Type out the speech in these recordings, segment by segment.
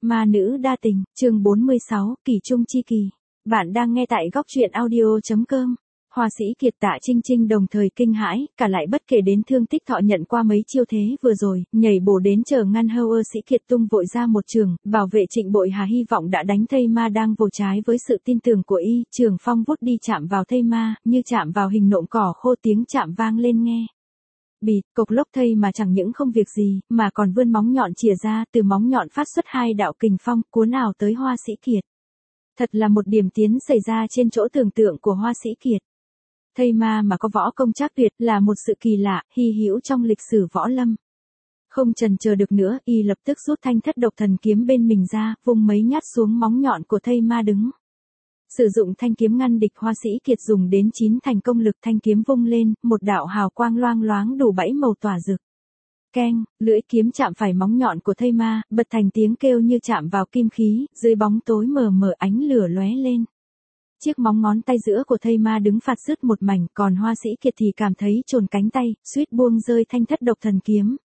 Ma nữ đa tình, chương 46, Kỳ Trung Chi Kỳ. Bạn đang nghe tại góc truyện audio.com. Hoa sĩ Kiệt Tạ Trinh Trinh đồng thời kinh hãi, cả lại bất kể đến thương tích thọ nhận qua mấy chiêu thế vừa rồi, nhảy bổ đến chờ ngăn Hâu Sĩ Kiệt tung vội ra một trường, bảo vệ Trịnh Bội Hà hy vọng đã đánh thây ma đang vô trái với sự tin tưởng của y, trường phong vút đi chạm vào thây ma, như chạm vào hình nộm cỏ khô tiếng chạm vang lên nghe. Bịt, cộc lốc thây mà chẳng những không việc gì, mà còn vươn móng nhọn chìa ra, từ móng nhọn phát xuất hai đạo kình phong, cuốn ảo tới Hoa sĩ Kiệt. Thật là một điểm tiến xảy ra trên chỗ tưởng tượng của Hoa sĩ Kiệt. Thây ma mà có võ công trác tuyệt là một sự kỳ lạ, hy hữu trong lịch sử võ lâm. Không chần chờ được nữa, y lập tức rút thanh thất độc thần kiếm bên mình ra, vung mấy nhát xuống móng nhọn của thây ma đứng. Sử dụng thanh kiếm ngăn địch, Hoa sĩ Kiệt dùng đến 9 thành công lực, thanh kiếm vung lên, một đạo hào quang loang loáng đủ 7 màu tỏa rực. Keng, lưỡi kiếm chạm phải móng nhọn của thây ma, bật thành tiếng kêu như chạm vào kim khí, dưới bóng tối mờ mờ ánh lửa lóe lên. Chiếc móng ngón tay giữa của thây ma đứng phạt rứt một mảnh, còn Hoa sĩ Kiệt thì cảm thấy chồn cánh tay, suýt buông rơi thanh thất độc thần kiếm.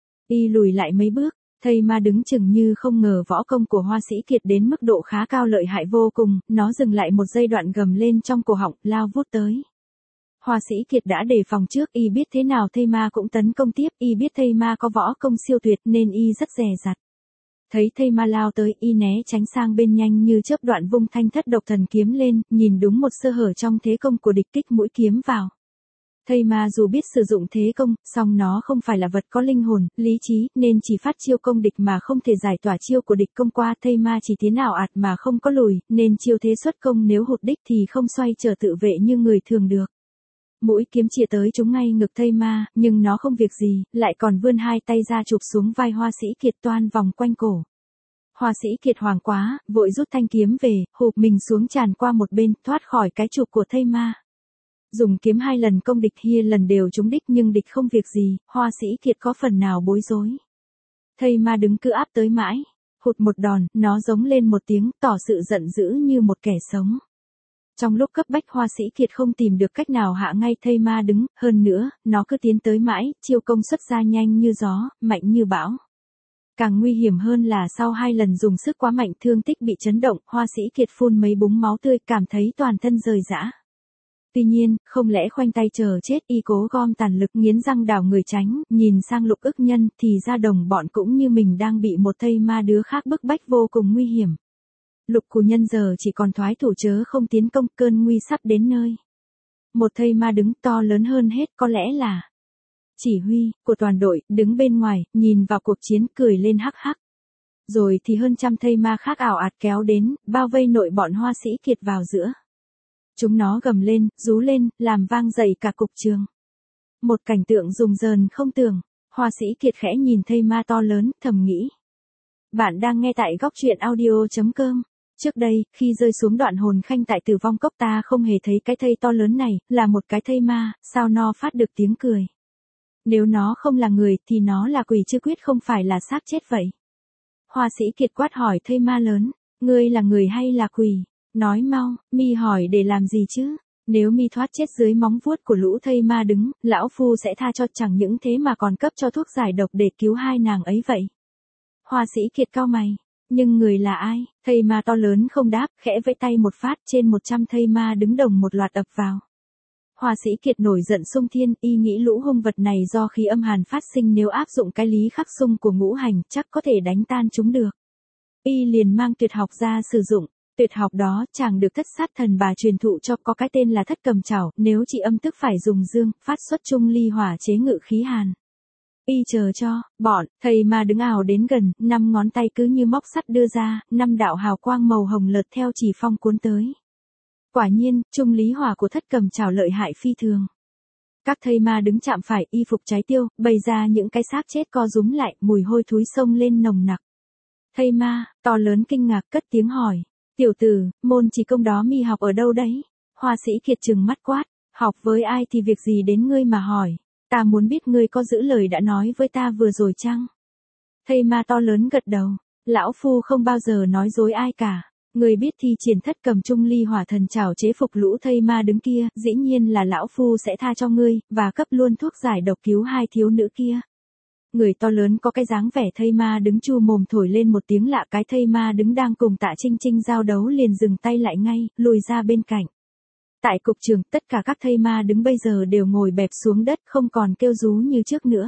Y lùi lại mấy bước. Thây ma đứng chừng như không ngờ võ công của Hoa sĩ Kiệt đến mức độ khá cao, lợi hại vô cùng, nó dừng lại một giây, đoạn gầm lên trong cổ họng, lao vút tới. Hoa sĩ Kiệt đã đề phòng trước, y biết thế nào thây ma cũng tấn công tiếp, y biết thây ma có võ công siêu tuyệt nên y rất dè dặt. Thấy thây ma lao tới, y né tránh sang bên nhanh như chớp, đoạn vung thanh thất độc thần kiếm lên, nhìn đúng một sơ hở trong thế công của địch, kích mũi kiếm vào. Thây ma dù biết sử dụng thế công, song nó không phải là vật có linh hồn, lý trí, nên chỉ phát chiêu công địch mà không thể giải tỏa chiêu của địch công qua. Thây ma chỉ tiến ảo ạt mà không có lùi, nên chiêu thế xuất công nếu hụt đích thì không xoay trở tự vệ như người thường được. Mũi kiếm chĩa tới trúng ngay ngực thây ma, nhưng nó không việc gì, lại còn vươn hai tay ra chụp xuống vai Hoa sĩ Kiệt, toan vòng quanh cổ. Hoa sĩ Kiệt hoảng quá, vội rút thanh kiếm về, hụp mình xuống tràn qua một bên, thoát khỏi cái chụp của thây ma. Dùng kiếm 2 lần công địch, kia lần đều trúng đích nhưng địch không việc gì, Hoa sĩ Kiệt có phần nào bối rối. Thây ma đứng cứ áp tới mãi, hụt một đòn, nó giống lên một tiếng, tỏ sự giận dữ như một kẻ sống. Trong lúc cấp bách, Hoa sĩ Kiệt không tìm được cách nào hạ ngay thây ma đứng, hơn nữa, nó cứ tiến tới mãi, chiêu công xuất ra nhanh như gió, mạnh như bão. Càng nguy hiểm hơn là sau 2 lần dùng sức quá mạnh, thương tích bị chấn động, Hoa sĩ Kiệt phun mấy búng máu tươi, cảm thấy toàn thân rời rã. Tuy nhiên, không lẽ khoanh tay chờ chết, y cố gom tàn lực, nghiến răng đảo người tránh, nhìn sang Lục Ức Nhân, thì ra đồng bọn cũng như mình đang bị một thây ma đứa khác bức bách vô cùng nguy hiểm. Lục Cù Nhân giờ chỉ còn thoái thủ chớ không tiến công, cơn nguy sắp đến nơi. Một thây ma đứng to lớn hơn hết, có lẽ là chỉ huy của toàn đội, đứng bên ngoài, nhìn vào cuộc chiến, cười lên hắc hắc. Rồi thì hơn trăm thây ma khác ảo ạt kéo đến, bao vây nội bọn Hoa sĩ Kiệt vào giữa. Chúng nó gầm lên, rú lên, làm vang dậy cả cục trường. Một cảnh tượng rùng rợn không tưởng. Hoa sĩ Kiệt khẽ nhìn thây ma to lớn, thầm nghĩ. Bạn đang nghe tại góc truyện audio.com. Trước đây, khi rơi xuống đoạn hồn khanh tại Tử Vong Cốc, ta không hề thấy cái thây to lớn này, là một cái thây ma, sao nó phát được tiếng cười. Nếu nó không là người, thì nó là quỷ chứ quyết không phải là xác chết vậy. Hoa sĩ Kiệt quát hỏi thây ma lớn, ngươi là người hay là quỷ? Nói mau, mi hỏi để làm gì chứ? Nếu mi thoát chết dưới móng vuốt của lũ thây ma đứng, lão phu sẽ tha cho, chẳng những thế mà còn cấp cho thuốc giải độc để cứu hai nàng ấy vậy. Hoa sĩ Kiệt cau mày, nhưng người là ai? Thây ma to lớn không đáp, khẽ vẫy tay một phát, trên 100 thây ma đứng đồng một loạt ập vào. Hoa sĩ Kiệt nổi giận xung thiên, y nghĩ lũ hung vật này do khí âm hàn phát sinh, nếu áp dụng cái lý khắc xung của ngũ hành, chắc có thể đánh tan chúng được. Y liền mang tuyệt học ra sử dụng. Tuyệt học đó chàng được Thất Sát Thần Bà truyền thụ cho, có cái tên là Thất Cầm Chảo, nếu chỉ âm tức phải dùng dương, phát xuất trung ly hỏa chế ngự khí hàn. Y chờ cho, bọn thây ma đứng ảo đến gần, 5 ngón tay cứ như móc sắt đưa ra, 5 đạo hào quang màu hồng lợt theo chỉ phong cuốn tới. Quả nhiên, trung lý hỏa của Thất Cầm Chảo lợi hại phi thường. Các thây ma đứng chạm phải, y phục cháy tiêu, bày ra những cái xác chết co rúm lại, mùi hôi thối xông lên nồng nặc. Thây ma to lớn kinh ngạc cất tiếng hỏi. Tiểu tử, môn chỉ công đó mi học ở đâu đấy? Hoa sĩ Kiệt trừng mắt quát, học với ai thì việc gì đến ngươi mà hỏi, ta muốn biết ngươi có giữ lời đã nói với ta vừa rồi chăng? Thây ma to lớn gật đầu, lão phu không bao giờ nói dối ai cả, ngươi biết thi triển Thất Cầm Trung Ly Hỏa Thần Chảo chế phục lũ thây ma đứng kia, dĩ nhiên là lão phu sẽ tha cho ngươi, và cấp luôn thuốc giải độc cứu hai thiếu nữ kia. Người to lớn có cái dáng vẻ thây ma đứng chu mồm thổi lên một tiếng lạ, cái thây ma đứng đang cùng Tạ Trinh Trinh giao đấu liền dừng tay lại ngay, lùi ra bên cạnh. Tại cục trường, tất cả các thây ma đứng bây giờ đều ngồi bẹp xuống đất, không còn kêu rú như trước nữa.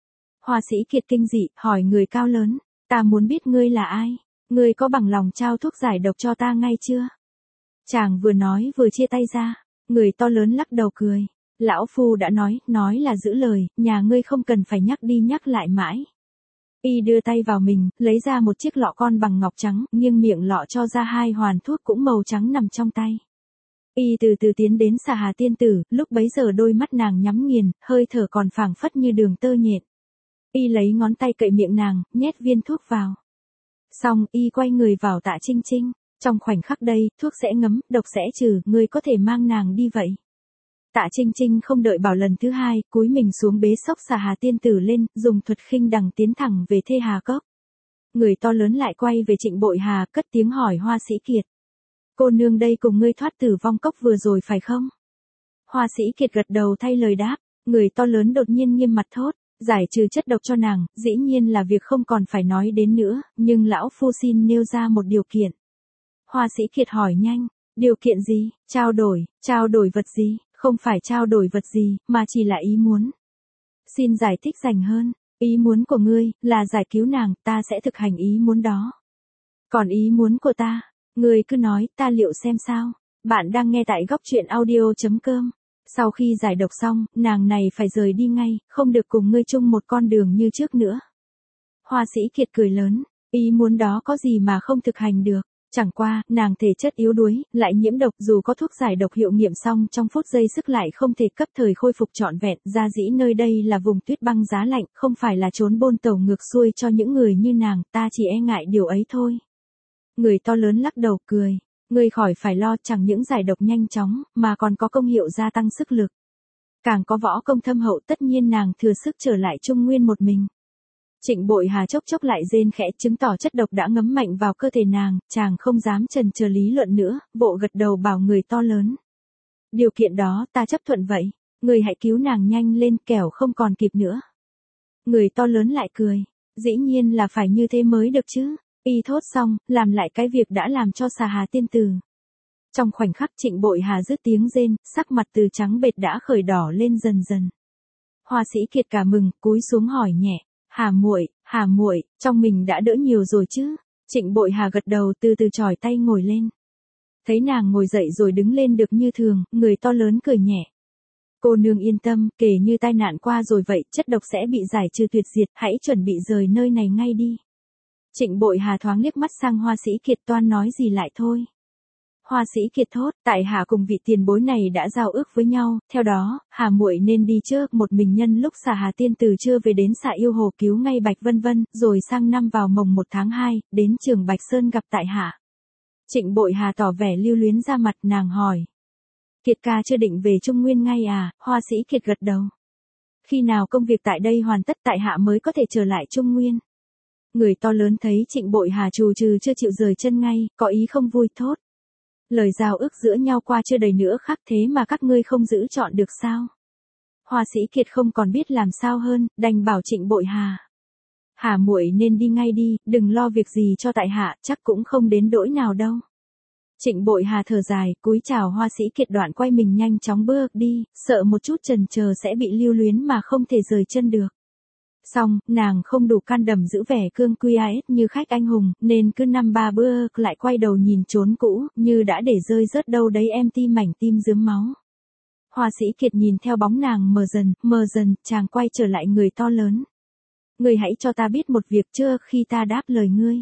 Hoa Sĩ Kiệt kinh dị, hỏi người cao lớn, ta muốn biết ngươi là ai, ngươi có bằng lòng trao thuốc giải độc cho ta ngay chưa? Chàng vừa nói vừa chia tay ra, người to lớn lắc đầu cười. Lão Phu đã nói là giữ lời, nhà ngươi không cần phải nhắc đi nhắc lại mãi. Y đưa tay vào mình, lấy ra một chiếc lọ con bằng ngọc trắng, nghiêng miệng lọ cho ra 2 hoàn thuốc cũng màu trắng nằm trong tay. Y từ từ tiến đến Xà Hà tiên tử, lúc bấy giờ đôi mắt nàng nhắm nghiền, hơi thở còn phảng phất như đường tơ nhện. Y lấy ngón tay cậy miệng nàng, nhét viên thuốc vào. Xong, Y quay người vào Tạ Trinh Trinh. Trong khoảnh khắc đây, thuốc sẽ ngấm, độc sẽ trừ, ngươi có thể mang nàng đi vậy. Tạ Trinh Trinh không đợi bảo lần thứ 2, cúi mình xuống bế xốc Xà Hà tiên tử lên, dùng thuật khinh đằng tiến thẳng về Thê Hà Cốc. Người to lớn lại quay về Trịnh Bội Hà, cất tiếng hỏi Hoa Sĩ Kiệt. Cô nương đây cùng ngươi thoát tử vong cốc vừa rồi phải không? Hoa Sĩ Kiệt gật đầu thay lời đáp, người to lớn đột nhiên nghiêm mặt thốt, giải trừ chất độc cho nàng, dĩ nhiên là việc không còn phải nói đến nữa, nhưng lão phu xin nêu ra một điều kiện. Hoa Sĩ Kiệt hỏi nhanh, điều kiện gì, trao đổi vật gì, không phải trao đổi vật gì, mà chỉ là ý muốn. Xin giải thích rành hơn, ý muốn của ngươi, là giải cứu nàng, ta sẽ thực hành ý muốn đó. Còn ý muốn của ta, ngươi cứ nói, ta liệu xem sao. Bạn đang nghe tại góc truyện audio.com. Sau khi giải độc xong, nàng này phải rời đi ngay, không được cùng ngươi chung một con đường như trước nữa. Hoa Sĩ Kiệt cười lớn, ý muốn đó có gì mà không thực hành được. Chẳng qua, nàng thể chất yếu đuối, lại nhiễm độc, dù có thuốc giải độc hiệu nghiệm xong trong phút giây sức lại không thể cấp thời khôi phục trọn vẹn, ra dĩ nơi đây là vùng tuyết băng giá lạnh, không phải là trốn bôn tàu ngược xuôi cho những người như nàng, ta chỉ e ngại điều ấy thôi. Người to lớn lắc đầu cười, ngươi khỏi phải lo, chẳng những giải độc nhanh chóng, mà còn có công hiệu gia tăng sức lực. Càng có võ công thâm hậu, tất nhiên nàng thừa sức trở lại Trung Nguyên một mình. Trịnh Bội Hà chốc chốc lại rên khẽ, chứng tỏ chất độc đã ngấm mạnh vào cơ thể nàng, chàng không dám chần chờ lý luận nữa, vội gật đầu bảo người to lớn. Điều kiện đó ta chấp thuận vậy, người hãy cứu nàng nhanh lên, kẻo không còn kịp nữa. Người to lớn lại cười, dĩ nhiên là phải như thế mới được chứ. Y thốt xong, làm lại cái việc đã làm cho Xà Hà tiên tử. Trong khoảnh khắc Trịnh Bội Hà dứt tiếng rên, sắc mặt từ trắng bệch đã khởi đỏ lên dần dần. Hoa Sĩ Kiệt cả mừng, cúi xuống hỏi nhẹ, Hà muội, trong mình đã đỡ nhiều rồi chứ? Trịnh Bội Hà gật đầu, từ từ chỏi tay ngồi lên. Thấy nàng ngồi dậy rồi đứng lên được như thường, người to lớn cười nhẹ. Cô nương yên tâm, kể như tai nạn qua rồi vậy, chất độc sẽ bị giải trừ tuyệt diệt, hãy chuẩn bị rời nơi này ngay đi. Trịnh Bội Hà thoáng liếc mắt sang Hoa Sĩ Kiệt, toan nói gì lại thôi. Hoa Sĩ Kiệt thốt, tại hạ cùng vị tiền bối này đã giao ước với nhau, theo đó, Hà muội nên đi trước một mình nhân lúc Xà Hà tiên tử chưa về đến Xà Yêu Hồ cứu ngay Bạch Vân Vân, rồi sang năm vào mồng 1 tháng 2, đến Trường Bạch Sơn gặp tại hạ. Trịnh Bội Hà tỏ vẻ lưu luyến ra mặt, nàng hỏi. Kiệt ca chưa định về Trung Nguyên ngay à? Hoa Sĩ Kiệt gật đầu. Khi nào công việc tại đây hoàn tất tại hạ mới có thể trở lại Trung Nguyên? Người to lớn thấy Trịnh Bội Hà trù trừ chưa chịu rời chân ngay, có ý không vui thốt. Lời giao ước giữa nhau qua chưa đầy nữa khắc, thế mà các ngươi không giữ chọn được sao? Hoa Sĩ Kiệt không còn biết làm sao hơn, đành bảo Trịnh Bội Hà. Hà muội nên đi ngay đi, đừng lo việc gì cho tại hạ, chắc cũng không đến đỗi nào đâu. Trịnh Bội Hà thở dài, cúi chào Hoa Sĩ Kiệt, đoạn quay mình nhanh chóng bước đi, sợ một chút chần chờ sẽ bị lưu luyến mà không thể rời chân được. Xong, nàng không đủ can đảm giữ vẻ cương quy như khách anh hùng, nên cứ 5-3 bước lại quay đầu nhìn trốn cũ, như đã để rơi rớt đâu đấy em tim mảnh tim rướm máu. Hoa Sĩ Kiệt nhìn theo bóng nàng mờ dần, chàng quay trở lại người to lớn. Ngươi hãy cho ta biết một việc chưa khi ta đáp lời ngươi.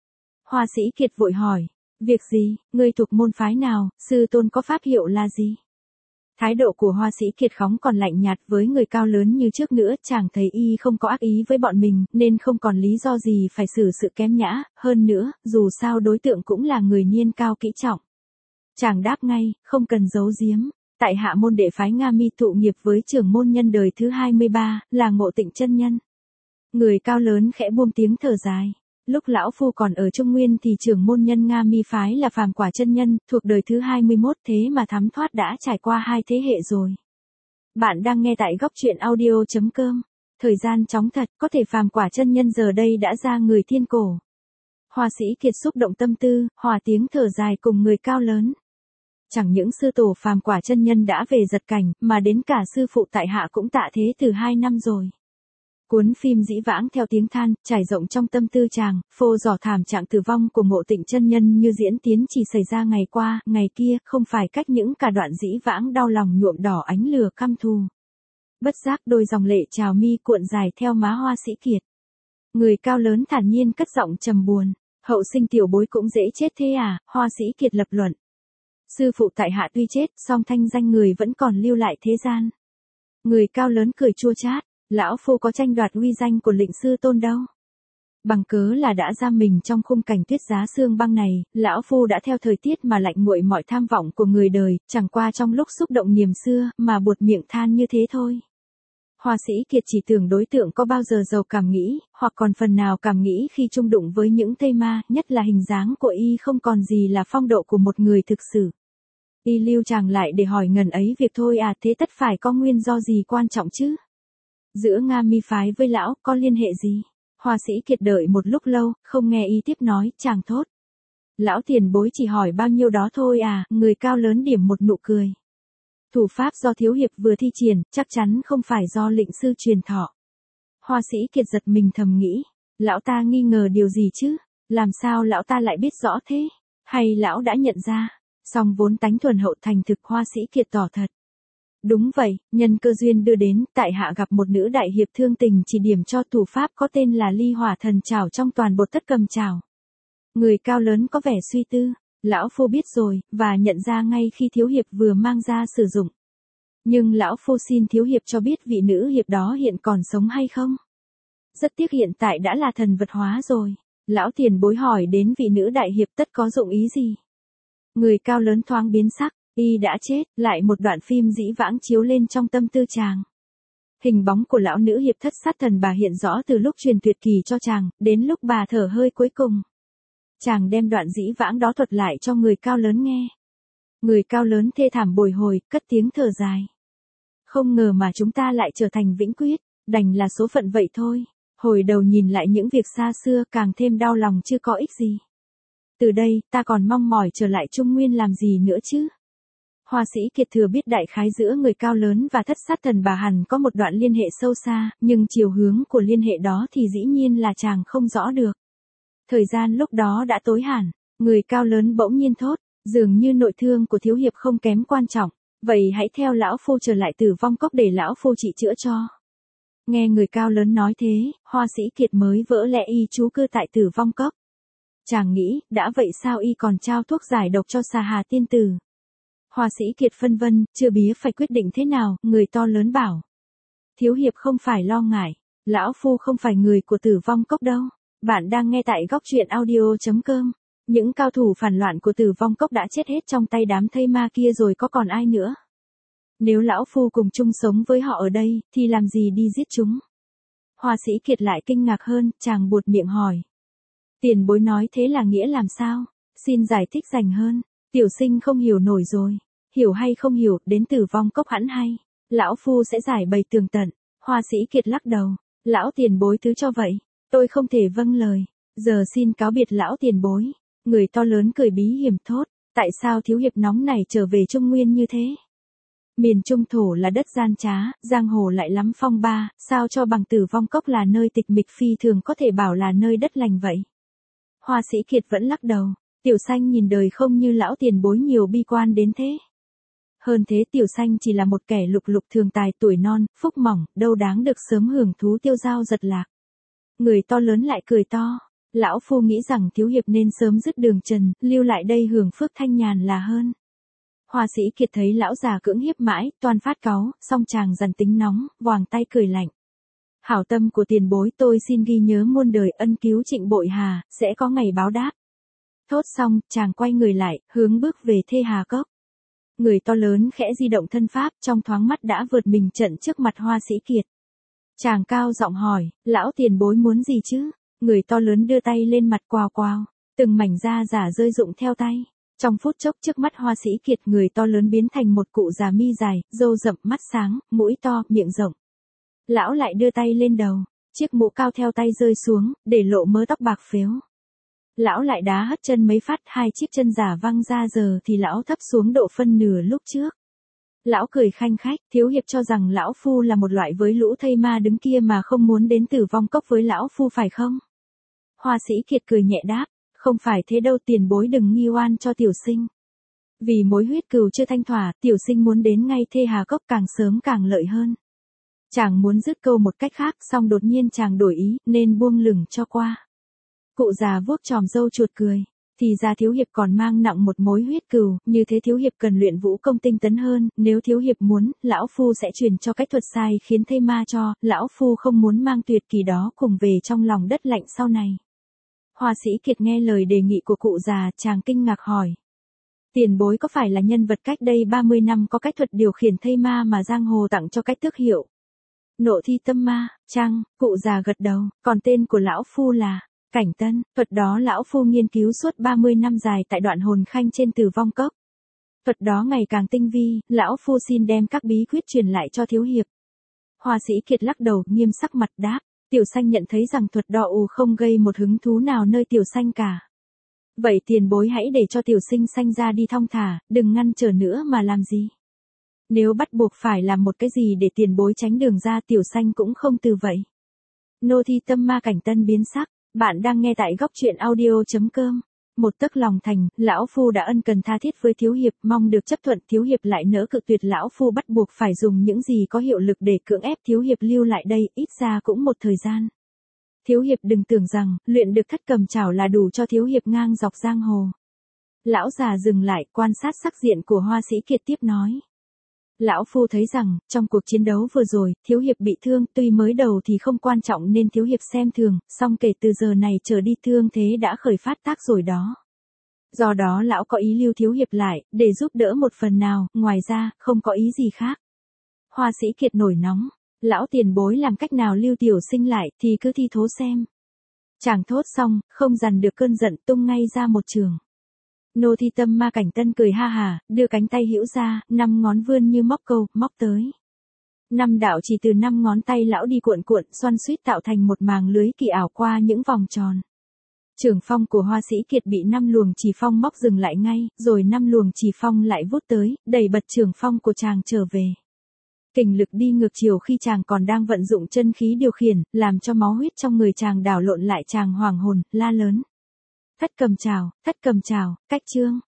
Hoa Sĩ Kiệt vội hỏi, việc gì, ngươi thuộc môn phái nào, sư tôn có pháp hiệu là gì? Thái độ của Hoa Sĩ Kiệt không còn lạnh nhạt với người cao lớn như trước nữa, chàng thấy y không có ác ý với bọn mình, nên không còn lý do gì phải xử sự kém nhã, hơn nữa, dù sao đối tượng cũng là người niên cao kỹ trọng. Chàng đáp ngay, không cần giấu giếm, tại hạ môn đệ phái Nga Mi thụ nghiệp với trưởng môn nhân đời thứ 23, là Ngộ Tịnh chân nhân. Người cao lớn khẽ buông tiếng thở dài. Lúc lão phu còn ở Trung Nguyên thì trưởng môn nhân Nga Mi phái là Phàm Quả chân nhân, thuộc đời thứ 21, thế mà thắm thoát đã trải qua 2 thế hệ rồi. Bạn đang nghe tại góc truyện audio.com. Thời gian chóng thật, có thể phàm quả chân nhân giờ đây đã ra người thiên cổ. Hoa sĩ Kiệt xúc động tâm tư, hòa tiếng thở dài cùng người cao lớn. Chẳng những sư tổ phàm quả chân nhân đã về giật cảnh, mà đến cả sư phụ tại hạ cũng tạ thế từ 2 năm rồi. Cuốn phim dĩ vãng theo tiếng than, trải rộng trong tâm tư chàng, phô dò thảm trạng tử vong của Ngộ Tịnh chân nhân như diễn tiến chỉ xảy ra ngày qua, ngày kia, không phải cách những cả đoạn dĩ vãng đau lòng nhuộm đỏ ánh lửa căm thù. Bất giác đôi dòng lệ trào mi cuộn dài theo má Hoa sĩ Kiệt. Người cao lớn thản nhiên cất giọng trầm buồn, hậu sinh tiểu bối cũng dễ chết thế à, Hoa sĩ Kiệt lập luận. Sư phụ tại hạ tuy chết, song thanh danh người vẫn còn lưu lại thế gian. Người cao lớn cười chua chát, lão phu có tranh đoạt uy danh của lệnh sư tôn đâu. Bằng cớ là đã giam mình trong khung cảnh tuyết giá sương băng này, lão phu đã theo thời tiết mà lạnh nguội mọi tham vọng của người đời, chẳng qua trong lúc xúc động niềm xưa, mà buột miệng than như thế thôi. Hoa sĩ Kiệt chỉ tưởng đối tượng có bao giờ giàu cảm nghĩ, hoặc còn phần nào cảm nghĩ khi chung đụng với những thây ma, nhất là hình dáng của y không còn gì là phong độ của một người thực sự. Y lưu chàng lại để hỏi ngần ấy việc thôi à, thế tất phải có nguyên do gì quan trọng chứ? Giữa Nga Mi phái với lão có liên hệ gì? Hoa sĩ Kiệt đợi một lúc lâu, không nghe y tiếp nói, chàng thốt. Lão tiền bối chỉ hỏi bao nhiêu đó thôi à, người cao lớn điểm một nụ cười. Thủ pháp do thiếu hiệp vừa thi triển, chắc chắn không phải do lệnh sư truyền thọ. Hoa sĩ Kiệt giật mình thầm nghĩ, lão ta nghi ngờ điều gì chứ? Làm sao lão ta lại biết rõ thế? Hay lão đã nhận ra? Song vốn tánh thuần hậu thành thực, Hoa sĩ Kiệt tỏ thật. Đúng vậy, nhân cơ duyên đưa đến, tại hạ gặp một nữ đại hiệp thương tình chỉ điểm cho thủ pháp có tên là ly hỏa thần trảo trong toàn bộ tất cầm trảo. Người cao lớn có vẻ suy tư, lão phu biết rồi, và nhận ra ngay khi thiếu hiệp vừa mang ra sử dụng. Nhưng lão phu xin thiếu hiệp cho biết vị nữ hiệp đó hiện còn sống hay không? Rất tiếc hiện tại đã là thần vật hóa rồi. Lão tiền bối hỏi đến vị nữ đại hiệp tất có dụng ý gì? Người cao lớn thoáng biến sắc. Y đã chết, lại một đoạn phim dĩ vãng chiếu lên trong tâm tư chàng. Hình bóng của lão nữ hiệp thất sát thần bà hiện rõ từ lúc truyền tuyệt kỳ cho chàng, đến lúc bà thở hơi cuối cùng. Chàng đem đoạn dĩ vãng đó thuật lại cho người cao lớn nghe. Người cao lớn thê thảm bồi hồi, cất tiếng thở dài. Không ngờ mà chúng ta lại trở thành vĩnh quyết, đành là số phận vậy thôi. Hồi đầu nhìn lại những việc xa xưa càng thêm đau lòng chưa có ích gì. Từ đây, ta còn mong mỏi trở lại Trung Nguyên làm gì nữa chứ? Hoa sĩ Kiệt thừa biết đại khái giữa người cao lớn và thất sát thần bà hẳn có một đoạn liên hệ sâu xa, nhưng chiều hướng của liên hệ đó thì dĩ nhiên là chàng không rõ được. Thời gian lúc đó đã tối hẳn, người cao lớn bỗng nhiên thốt, dường như nội thương của thiếu hiệp không kém quan trọng, vậy hãy theo lão phu trở lại Tử Vong Cốc để lão phu trị chữa cho. Nghe người cao lớn nói thế, Hoa sĩ Kiệt mới vỡ lẽ y trú cư tại Tử Vong Cốc. Chàng nghĩ, đã vậy sao y còn trao thuốc giải độc cho Xà Hà tiên tử? Hoa sĩ Kiệt phân vân, chưa biết phải quyết định thế nào, người to lớn bảo. Thiếu hiệp không phải lo ngại, lão phu không phải người của Tử Vong Cốc đâu. Bạn đang nghe tại góc truyện audio.com. Những cao thủ phản loạn của Tử Vong Cốc đã chết hết trong tay đám thây ma kia rồi, có còn ai nữa? Nếu lão phu cùng chung sống với họ ở đây, thì làm gì đi giết chúng? Hoa sĩ Kiệt lại kinh ngạc hơn, chàng buột miệng hỏi. Tiền bối nói thế là nghĩa làm sao? Xin giải thích rành hơn. Tiểu sinh không hiểu nổi rồi. Hiểu hay không hiểu, đến Tử Vong Cốc hẳn hay. Lão phu sẽ giải bày tường tận. Hoa sĩ Kiệt lắc đầu. Lão tiền bối thứ cho vậy. Tôi không thể vâng lời. Giờ xin cáo biệt lão tiền bối. Người to lớn cười bí hiểm thốt. Tại sao thiếu hiệp nóng này trở về Trung Nguyên như thế? Miền Trung thổ là đất gian trá, giang hồ lại lắm phong ba, sao cho bằng Tử Vong Cốc là nơi tịch mịch phi thường có thể bảo là nơi đất lành vậy? Hoa sĩ Kiệt vẫn lắc đầu. Tiểu Sanh nhìn đời không như lão tiền bối nhiều bi quan đến thế. Hơn thế Tiểu Sanh chỉ là một kẻ lục lục thường tài tuổi non, phúc mỏng, đâu đáng được sớm hưởng thú tiêu dao giật lạc. Người to lớn lại cười to. Lão phu nghĩ rằng thiếu hiệp nên sớm dứt đường trần, lưu lại đây hưởng phước thanh nhàn là hơn. Hoa sĩ Kiệt thấy lão già cưỡng hiếp mãi, toan phát cáu, song chàng dằn tính nóng, voàng tay cười lạnh. Hảo tâm của tiền bối tôi xin ghi nhớ muôn đời, ân cứu Trịnh Bội Hà, sẽ có ngày báo đáp. Thốt xong, chàng quay người lại, hướng bước về Thê Hà Cốc. Người to lớn khẽ di động thân pháp, trong thoáng mắt đã vượt mình trận trước mặt Hoa sĩ Kiệt. Chàng cao giọng hỏi, lão tiền bối muốn gì chứ? Người to lớn đưa tay lên mặt quào quào, từng mảnh da giả rơi rụng theo tay. Trong phút chốc trước mắt Hoa sĩ Kiệt, người to lớn biến thành một cụ già mi dài, râu rậm, mắt sáng, mũi to, miệng rộng. Lão lại đưa tay lên đầu, chiếc mũ cao theo tay rơi xuống, để lộ mớ tóc bạc phếu. Lão lại đá hất chân mấy phát, hai chiếc chân giả văng ra, giờ thì lão thấp xuống độ phân nửa lúc trước. Lão cười khanh khách, thiếu hiệp cho rằng lão phu là một loại với lũ thây ma đứng kia mà không muốn đến Tử Vong Cốc với lão phu phải không? Hoa Sĩ Kiệt cười nhẹ đáp, không phải thế đâu, tiền bối đừng nghi oan cho tiểu sinh. Vì mối huyết cừu chưa thanh thỏa, tiểu sinh muốn đến ngay Thê Hà Cốc càng sớm càng lợi hơn. Chàng muốn dứt câu một cách khác, xong đột nhiên chàng đổi ý, nên buông lửng cho qua. Cụ già vuốt chòm râu chuột cười. Thì ra thiếu hiệp còn mang nặng một mối huyết cừu, như thế thiếu hiệp cần luyện vũ công tinh tấn hơn, nếu thiếu hiệp muốn, lão phu sẽ truyền cho cách thuật sai khiến thây ma cho, lão phu không muốn mang tuyệt kỳ đó cùng về trong lòng đất lạnh sau này. Hoa Sĩ Kiệt nghe lời đề nghị của cụ già, chàng kinh ngạc hỏi. Tiền bối có phải là nhân vật cách đây 30 năm có cách thuật điều khiển thây ma mà giang hồ tặng cho cách tước hiệu? Nộ thi tâm ma, chăng? Cụ già gật đầu, còn tên của lão phu là Cảnh Tân, thuật đó lão phu nghiên cứu suốt 30 năm dài tại Đoạn Hồn Khanh trên Tử Vong Cốc. Thuật đó ngày càng tinh vi, lão phu xin đem các bí quyết truyền lại cho thiếu hiệp. Hoa Sĩ Kiệt lắc đầu, nghiêm sắc mặt đáp, tiểu sanh nhận thấy rằng thuật đó không gây một hứng thú nào nơi tiểu sanh cả. Vậy tiền bối hãy để cho tiểu sinh sanh ra đi thong thả, đừng ngăn trở nữa mà làm gì. Nếu bắt buộc phải làm một cái gì để tiền bối tránh đường ra, tiểu sanh cũng không từ vậy. Nô thi tâm ma. Cảnh Tân biến sắc. Bạn đang nghe tại góc truyện audio.com. Một tấc lòng thành, lão phu đã ân cần tha thiết với thiếu hiệp, mong được chấp thuận, thiếu hiệp lại nỡ cự tuyệt, lão phu bắt buộc phải dùng những gì có hiệu lực để cưỡng ép thiếu hiệp lưu lại đây, ít ra cũng một thời gian. Thiếu hiệp đừng tưởng rằng, luyện được thất cầm chảo là đủ cho thiếu hiệp ngang dọc giang hồ. Lão già dừng lại, quan sát sắc diện của Hoa Sĩ Kiệt tiếp nói. Lão phu thấy rằng, trong cuộc chiến đấu vừa rồi, thiếu hiệp bị thương, tuy mới đầu thì không quan trọng nên thiếu hiệp xem thường, song kể từ giờ này trở đi thương thế đã khởi phát tác rồi đó. Do đó lão có ý lưu thiếu hiệp lại, để giúp đỡ một phần nào, ngoài ra, không có ý gì khác. Hoa Sĩ Kiệt nổi nóng, lão tiền bối làm cách nào lưu tiểu sinh lại, thì cứ thi thố xem. Chàng thốt xong, không dằn được cơn giận, tung ngay ra một trường. Nô thi tâm ma. Cảnh Tân cười ha hà, đưa cánh tay hữu ra, 5 ngón vươn như móc câu, móc tới. 5 đạo chỉ từ 5 ngón tay lão đi cuộn cuộn, xoăn suýt tạo thành một màng lưới kỳ ảo qua những vòng tròn. Trường phong của Hoa Sĩ Kiệt bị 5 luồng chỉ phong móc dừng lại ngay, rồi 5 luồng chỉ phong lại vút tới, đẩy bật trường phong của chàng trở về. Kình lực đi ngược chiều khi chàng còn đang vận dụng chân khí điều khiển, làm cho máu huyết trong người chàng đảo lộn lại, chàng hoảng hồn, la lớn. Thất cầm chảo, cách chương.